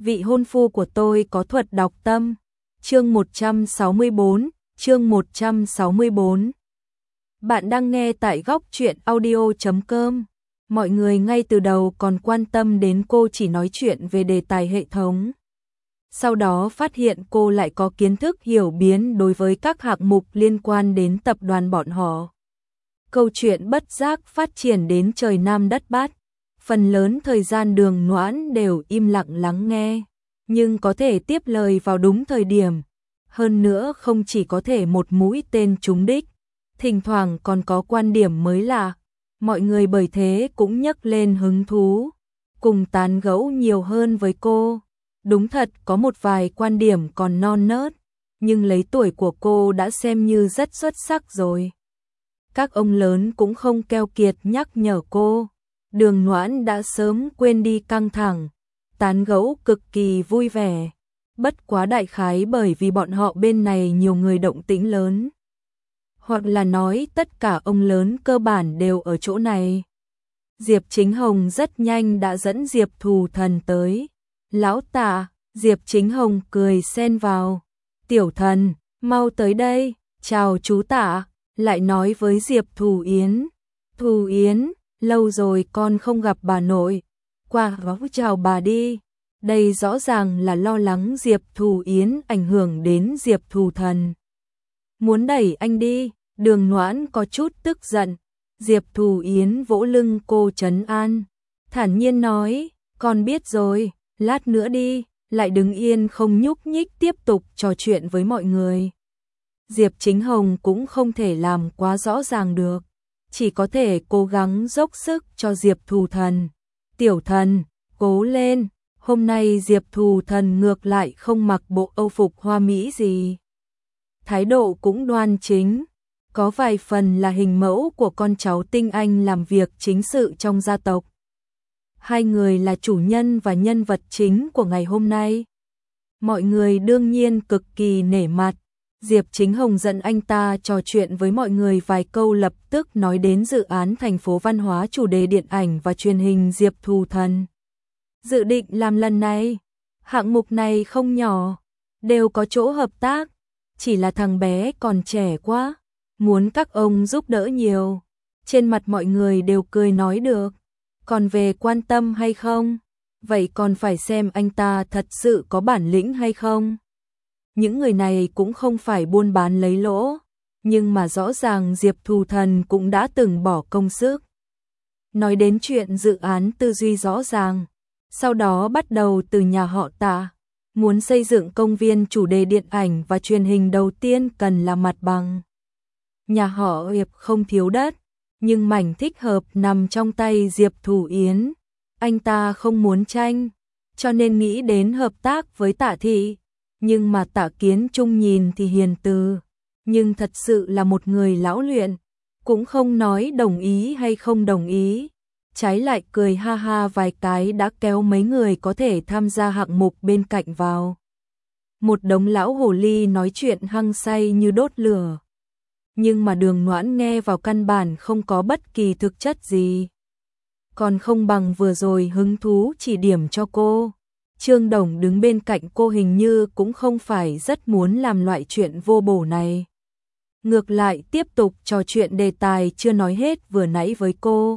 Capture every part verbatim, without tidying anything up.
vị hôn phu của tôi có thuật đọc tâm. Chương một trăm sáu mươi bốn, chương một trăm sáu mươi bốn. Bạn đang nghe tại góc truyện audio chấm com. Mọi người ngay từ đầu còn quan tâm đến cô chỉ nói chuyện về đề tài hệ thống. Sau đó phát hiện cô lại có kiến thức hiểu biến đối với các hạng mục liên quan đến tập đoàn bọn họ. Câu chuyện bất giác phát triển đến trời Nam đất Bắc. Phần lớn thời gian Đường Noãn đều im lặng lắng nghe, nhưng có thể tiếp lời vào đúng thời điểm. Hơn nữa không chỉ có thể một mũi tên trúng đích, thỉnh thoảng còn có quan điểm mới lạ. Mọi người bởi thế cũng nhấc lên hứng thú, cùng tán gẫu nhiều hơn với cô. Đúng thật có một vài quan điểm còn non nớt, nhưng lấy tuổi của cô đã xem như rất xuất sắc rồi. Các ông lớn cũng không keo kiệt nhắc nhở cô. Đường Noãn đã sớm quên đi căng thẳng, tán gẫu cực kỳ vui vẻ. Bất quá đại khái bởi vì bọn họ bên này nhiều người động tĩnh lớn. Hoặc là nói tất cả ông lớn cơ bản đều ở chỗ này. Diệp Chính Hồng rất nhanh đã dẫn Diệp Thù Thần tới. Lão Tạ, Diệp Chính Hồng cười xen vào. Tiểu Thần, mau tới đây, chào chú Tạ, lại nói với Diệp Thù Yến. Thù Yến, lâu rồi con không gặp bà nội, qua góp chào bà đi. Đây rõ ràng là lo lắng Diệp Thù Yến ảnh hưởng đến Diệp Thù Thần. Muốn đẩy anh đi, Đường Noãn có chút tức giận. Diệp Thù Yến vỗ lưng cô trấn an, thản nhiên nói, con biết rồi, lát nữa đi, lại đứng yên không nhúc nhích tiếp tục trò chuyện với mọi người. Diệp Chính Hồng cũng không thể làm quá rõ ràng được, chỉ có thể cố gắng dốc sức cho Diệp Thù Thần. Tiểu Thần, cố lên, hôm nay Diệp Thù Thần ngược lại không mặc bộ âu phục hoa mỹ gì. Thái độ cũng đoan chính, có vài phần là hình mẫu của con cháu tinh anh làm việc chính sự trong gia tộc. Hai người là chủ nhân và nhân vật chính của ngày hôm nay. Mọi người đương nhiên cực kỳ nể mặt. Diệp Chính Hồng dẫn anh ta trò chuyện với mọi người vài câu lập tức nói đến dự án thành phố văn hóa chủ đề điện ảnh và truyền hình Diệp Thù Thần. Dự định làm lần này, hạng mục này không nhỏ, đều có chỗ hợp tác, chỉ là thằng bé còn trẻ quá, muốn các ông giúp đỡ nhiều. Trên mặt mọi người đều cười nói được, còn về quan tâm hay không, vậy còn phải xem anh ta thật sự có bản lĩnh hay không. Những người này cũng không phải buôn bán lấy lỗ, nhưng mà rõ ràng Diệp Thù Thần cũng đã từng bỏ công sức. Nói đến chuyện dự án tư duy rõ ràng, sau đó bắt đầu từ nhà họ Tạ, muốn xây dựng công viên chủ đề điện ảnh và truyền hình đầu tiên cần là mặt bằng. Nhà họ Diệp không thiếu đất, nhưng mảnh thích hợp nằm trong tay Diệp Thù Yến. Anh ta không muốn tranh, cho nên nghĩ đến hợp tác với Tạ Thị. Nhưng mà Tạ Kiến Trung nhìn thì hiền từ, nhưng thật sự là một người lão luyện, cũng không nói đồng ý hay không đồng ý, trái lại cười ha ha vài cái đã kéo mấy người có thể tham gia hạng mục bên cạnh vào. Một đống lão hồ ly nói chuyện hăng say như đốt lửa. Nhưng mà Đường Noãn nghe vào căn bản không có bất kỳ thực chất gì. Còn không bằng vừa rồi hứng thú chỉ điểm cho cô. Trương Đồng đứng bên cạnh cô hình như cũng không phải rất muốn làm loại chuyện vô bổ này. Ngược lại tiếp tục trò chuyện đề tài chưa nói hết vừa nãy với cô.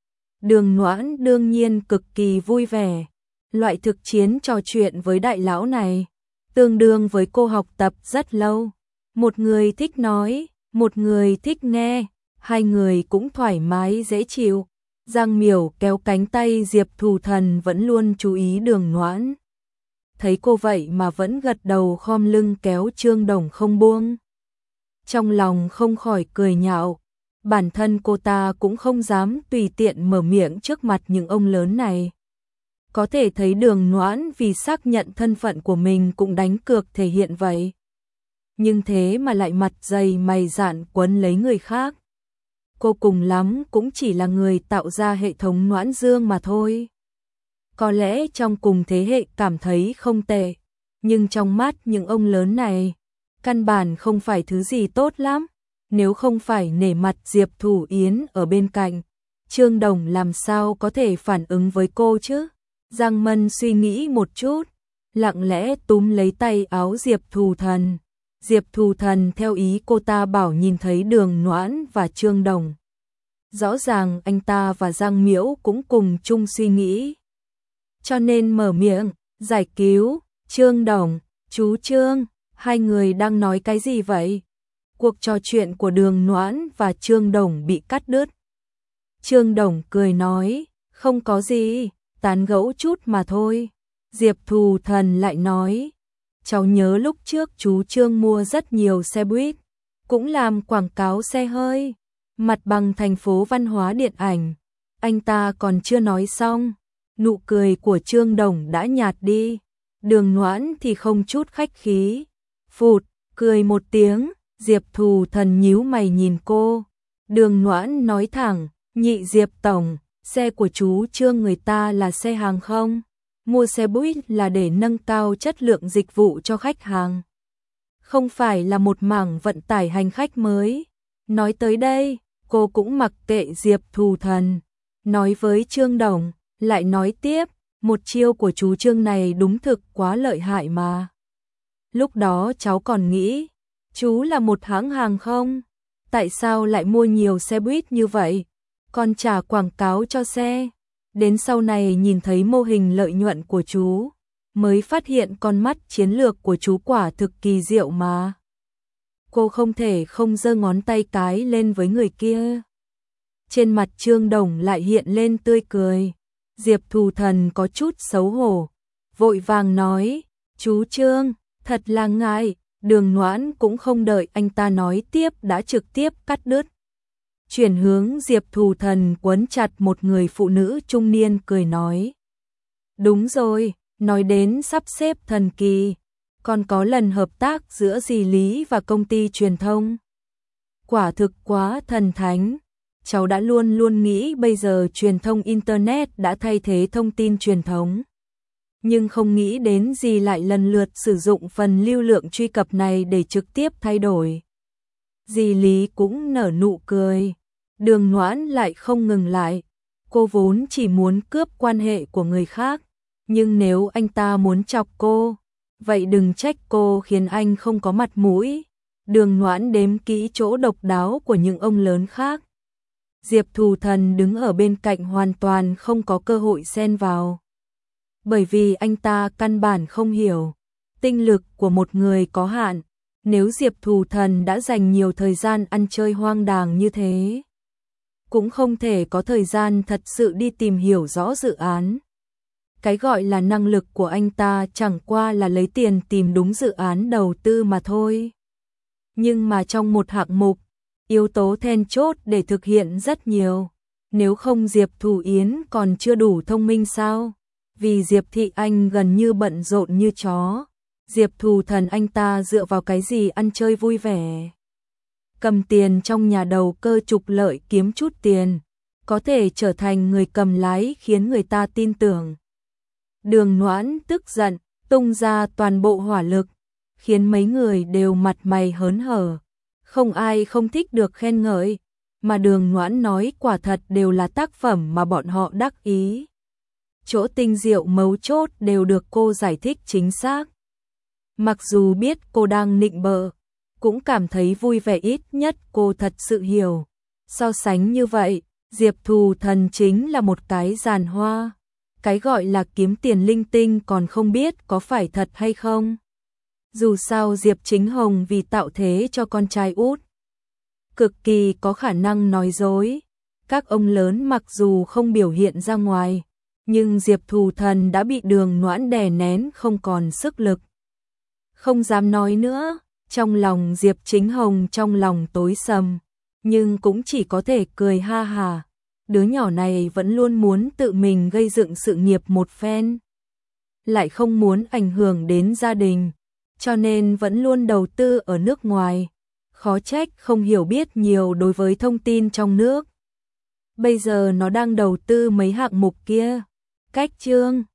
Đường Noãn đương nhiên cực kỳ vui vẻ. Loại thực chiến trò chuyện với đại lão này, tương đương với cô học tập rất lâu. Một người thích nói, một người thích nghe, hai người cũng thoải mái dễ chịu. Giang Miểu kéo cánh tay Diệp Thù Thần vẫn luôn chú ý Đường Noãn. Thấy cô vậy mà vẫn gật đầu khom lưng kéo Trương Đồng không buông. Trong lòng không khỏi cười nhạo, bản thân cô ta cũng không dám tùy tiện mở miệng trước mặt những ông lớn này. Có thể thấy Đường Noãn vì xác nhận thân phận của mình cũng đánh cược thể hiện vậy. Nhưng thế mà lại mặt dày mày dạn quấn lấy người khác. Cô cùng lắm cũng chỉ là người tạo ra hệ thống Noãn Dương mà thôi. Có lẽ trong cùng thế hệ cảm thấy không tệ, nhưng trong mắt những ông lớn này, căn bản không phải thứ gì tốt lắm. Nếu không phải nể mặt Diệp Thù Yến ở bên cạnh, Trương Đồng làm sao có thể phản ứng với cô chứ? Giang Mân suy nghĩ một chút, lặng lẽ túm lấy tay áo Diệp Thù Thần. Diệp Thù Thần theo ý cô ta bảo nhìn thấy Đường Noãn và Trương Đồng. Rõ ràng anh ta và Giang Miễu cũng cùng chung suy nghĩ. Cho nên mở miệng, giải cứu, Trương Đồng, chú Trương, hai người đang nói cái gì vậy? Cuộc trò chuyện của Đường Noãn và Trương Đồng bị cắt đứt. Trương Đồng cười nói, không có gì, tán gẫu chút mà thôi. Diệp Thù Thần lại nói, cháu nhớ lúc trước chú Trương mua rất nhiều xe buýt, cũng làm quảng cáo xe hơi, mặt bằng thành phố văn hóa điện ảnh. Anh ta còn chưa nói xong, nụ cười của Trương Đồng đã nhạt đi. Đường Noãn thì không chút khách khí, phụt, cười một tiếng. Diệp Thù Thần nhíu mày nhìn cô. Đường Noãn nói thẳng, nhị Diệp tổng, xe của chú Trương người ta là xe hàng không? Mua xe buýt là để nâng cao chất lượng dịch vụ cho khách hàng, không phải là một mảng vận tải hành khách mới. Nói tới đây, cô cũng mặc kệ Diệp Thù Thần, nói với Trương Đồng, lại nói tiếp, một chiêu của chú Trương này đúng thực quá lợi hại mà. Lúc đó cháu còn nghĩ, chú là một hãng hàng không, tại sao lại mua nhiều xe buýt như vậy, còn trả quảng cáo cho xe. Đến sau này nhìn thấy mô hình lợi nhuận của chú, mới phát hiện con mắt chiến lược của chú quả thực kỳ diệu mà. Cô không thể không giơ ngón tay cái lên với người kia. Trên mặt Trương Đồng lại hiện lên tươi cười. Diệp Thù Thần có chút xấu hổ, vội vàng nói, chú Trương, thật là ngại. Đường Noãn cũng không đợi anh ta nói tiếp đã trực tiếp cắt đứt. Chuyển hướng Diệp Thù Thần quấn chặt một người phụ nữ trung niên cười nói. Đúng rồi, nói đến sắp xếp thần kỳ, còn có lần hợp tác giữa dì Lý và công ty truyền thông. Quả thực quá thần thánh, cháu đã luôn luôn nghĩ bây giờ truyền thông Internet đã thay thế thông tin truyền thống. Nhưng không nghĩ đến gì lại lần lượt sử dụng phần lưu lượng truy cập này để trực tiếp thay đổi. Dì Lý cũng nở nụ cười. Đường Noãn lại không ngừng lại. Cô vốn chỉ muốn cướp quan hệ của người khác. Nhưng nếu anh ta muốn chọc cô, vậy đừng trách cô khiến anh không có mặt mũi. Đường Noãn đếm kỹ chỗ độc đáo của những ông lớn khác. Diệp Thù Thần đứng ở bên cạnh hoàn toàn không có cơ hội xen vào. Bởi vì anh ta căn bản không hiểu, tinh lực của một người có hạn, nếu Diệp Thù Thần đã dành nhiều thời gian ăn chơi hoang đàng như thế, cũng không thể có thời gian thật sự đi tìm hiểu rõ dự án. Cái gọi là năng lực của anh ta chẳng qua là lấy tiền tìm đúng dự án đầu tư mà thôi. Nhưng mà trong một hạng mục, yếu tố then chốt để thực hiện rất nhiều, nếu không Diệp Thù Yến còn chưa đủ thông minh sao? Vì Diệp Thị Anh gần như bận rộn như chó. Diệp Thù Thần anh ta dựa vào cái gì ăn chơi vui vẻ? Cầm tiền trong nhà đầu cơ trục lợi kiếm chút tiền, có thể trở thành người cầm lái khiến người ta tin tưởng. Đường Noãn tức giận, tung ra toàn bộ hỏa lực, khiến mấy người đều mặt mày hớn hở. Không ai không thích được khen ngợi, mà Đường Noãn nói quả thật đều là tác phẩm mà bọn họ đắc ý. Chỗ tinh diệu mấu chốt đều được cô giải thích chính xác. Mặc dù biết cô đang nịnh bợ, cũng cảm thấy vui vẻ, ít nhất cô thật sự hiểu. So sánh như vậy, Diệp Thù Thần chính là một cái giàn hoa. Cái gọi là kiếm tiền linh tinh còn không biết có phải thật hay không. Dù sao Diệp Chính Hồng vì tạo thế cho con trai út, cực kỳ có khả năng nói dối. Các ông lớn mặc dù không biểu hiện ra ngoài, nhưng Diệp Thù Thần đã bị Đường Noãn đè nén không còn sức lực. Không dám nói nữa, trong lòng Diệp Chính Hồng trong lòng tối sầm, nhưng cũng chỉ có thể cười ha hà. Đứa nhỏ này vẫn luôn muốn tự mình gây dựng sự nghiệp một phen, lại không muốn ảnh hưởng đến gia đình, cho nên vẫn luôn đầu tư ở nước ngoài. Khó trách không hiểu biết nhiều đối với thông tin trong nước. Bây giờ nó đang đầu tư mấy hạng mục kia. Cách Trương,